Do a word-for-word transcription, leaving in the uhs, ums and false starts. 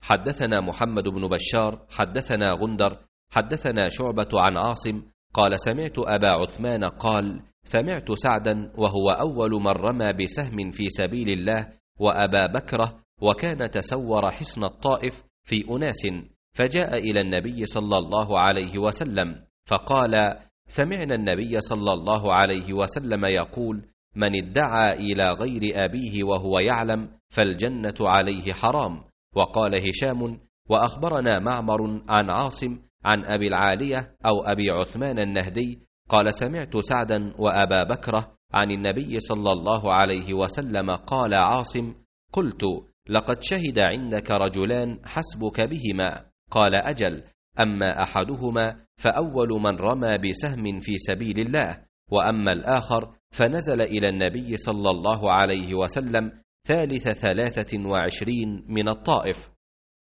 حدثنا محمد بن بشار حدثنا غندر حدثنا شعبة عن عاصم قال سمعت أبا عثمان قال سمعت سعدا وهو أول من رمى بسهم في سبيل الله وأبا بكرة، وكان تسور حصن الطائف في أناس، فجاء إلى النبي صلى الله عليه وسلم فقال سمعنا النبي صلى الله عليه وسلم يقول من ادعى إلى غير أبيه وهو يعلم فالجنة عليه حرام. وقال هشام وأخبرنا معمر عن عاصم عن أبي العالية أو أبي عثمان النهدي قال سمعت سعدا وأبا بكرة عن النبي صلى الله عليه وسلم قال عاصم قلت لقد شهد عندك رجلان حسبك بهما، قال أجل، أما أحدهما فأول من رمى بسهم في سبيل الله، وأما الآخر فنزل إلى النبي صلى الله عليه وسلم ثالث ثلاثة وعشرين من الطائف.